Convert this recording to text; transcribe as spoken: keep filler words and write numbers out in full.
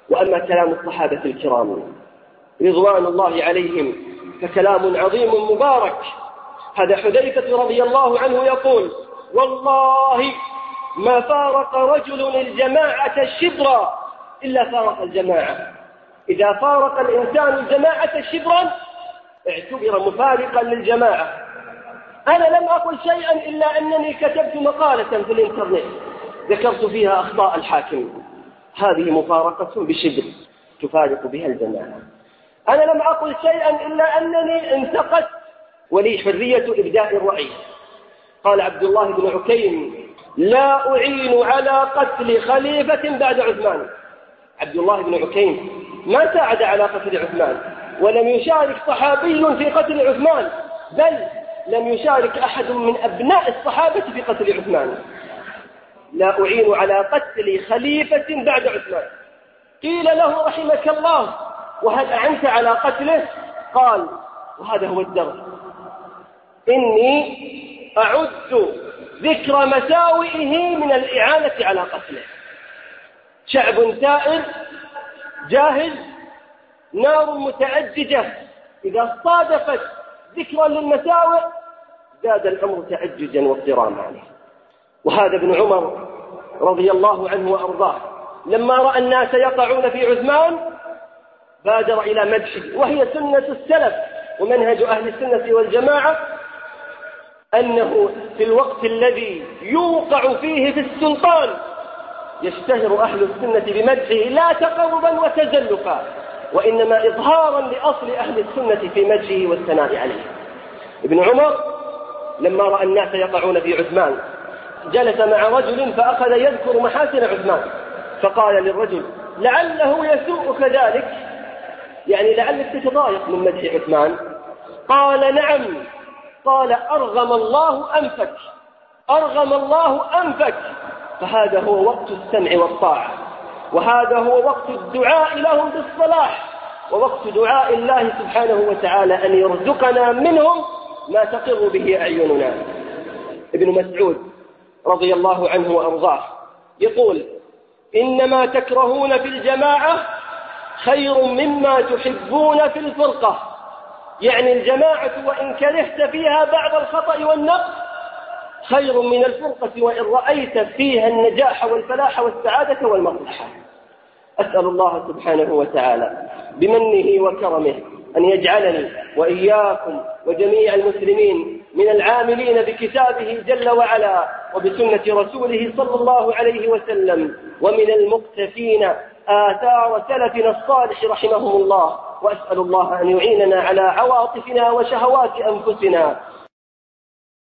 وأما كلام الصحابة الكرام رضوان الله عليهم فكلام عظيم مبارك. هذا حذيفة رضي الله عنه يقول: والله ما فارق رجل الجماعة شبرا إلا فارق الجماعة. إذا فارق الإنسان الجماعة شبرا اعتبر مفارقا للجماعة. أنا لم أقل شيئا إلا أنني كتبت مقالة في الإنترنت ذكرت فيها أخطاء الحاكم، هذه مفارقة بشبر تفارق بها الجماعة. أنا لم أقل شيئا إلا أنني انتقدت ولي حرية إبداء الرأي. قال عبد الله بن عكيم: لا أعين على قتل خليفة بعد عثمان. عبد الله بن عكيم ما ساعد على قتل عثمان، ولم يشارك صحابي في قتل عثمان، بل لم يشارك أحد من أبناء الصحابة في قتل عثمان. لا أعين على قتل خليفة بعد عثمان. قيل له: رحمك الله، وهل أعنت على قتله؟ قال، وهذا هو الدرس: إني أعد ذكر مساوئه من الإعانة على قتله. شعب ثائر جاهز، نار متأججة، إذا صادفت ذكرا للمساوئ زاد الأمر تأججا واضطراما عليه. وهذا ابن عمر رضي الله عنه وأرضاه لما رأى الناس يقعون في عثمان بادر إلى مدحه، وهي سنة السلف ومنهج أهل السنة والجماعة، أنه في الوقت الذي يوقع فيه في السلطان يشتهر أهل السنة بمدحه لا تقربا وتزلفا، وإنما إظهارا لأصل أهل السنة في مدحه والثناء عليه. ابن عمر لما رأى الناس يقعون في عثمان جلس مع رجل فأخذ يذكر محاسن عثمان، فقال للرجل: لعله يسوءك ذلك، يعني لعلك تتضايق من مدح عثمان. قال: نعم. قال: أرغم الله أنفك، أرغم الله أنفك. فهذا هو وقت السمع والطاعة، وهذا هو وقت الدعاء لهم بالصلاح، ووقت دعاء الله سبحانه وتعالى أن يرزقنا منهم ما تقر به أعيننا. ابن مسعود رضي الله عنه وأرضاه يقول: إنما تكرهون في الجماعة خير مما تحبون في الفرقة. يعني الجماعة وإن كرهت فيها بعض الخطأ والنقص خير من الفرقة وإن رأيت فيها النجاح والفلاح والسعادة والمصلحة. أسأل الله سبحانه وتعالى بمنه وكرمه أن يجعلني وإياكم وجميع المسلمين من العاملين بكتابه جل وعلا وبسنة رسوله صلى الله عليه وسلم، ومن المقتفين آثار سلفنا الصالح رحمهم الله. وأسأل الله أن يعيننا على عواطفنا وشهوات أنفسنا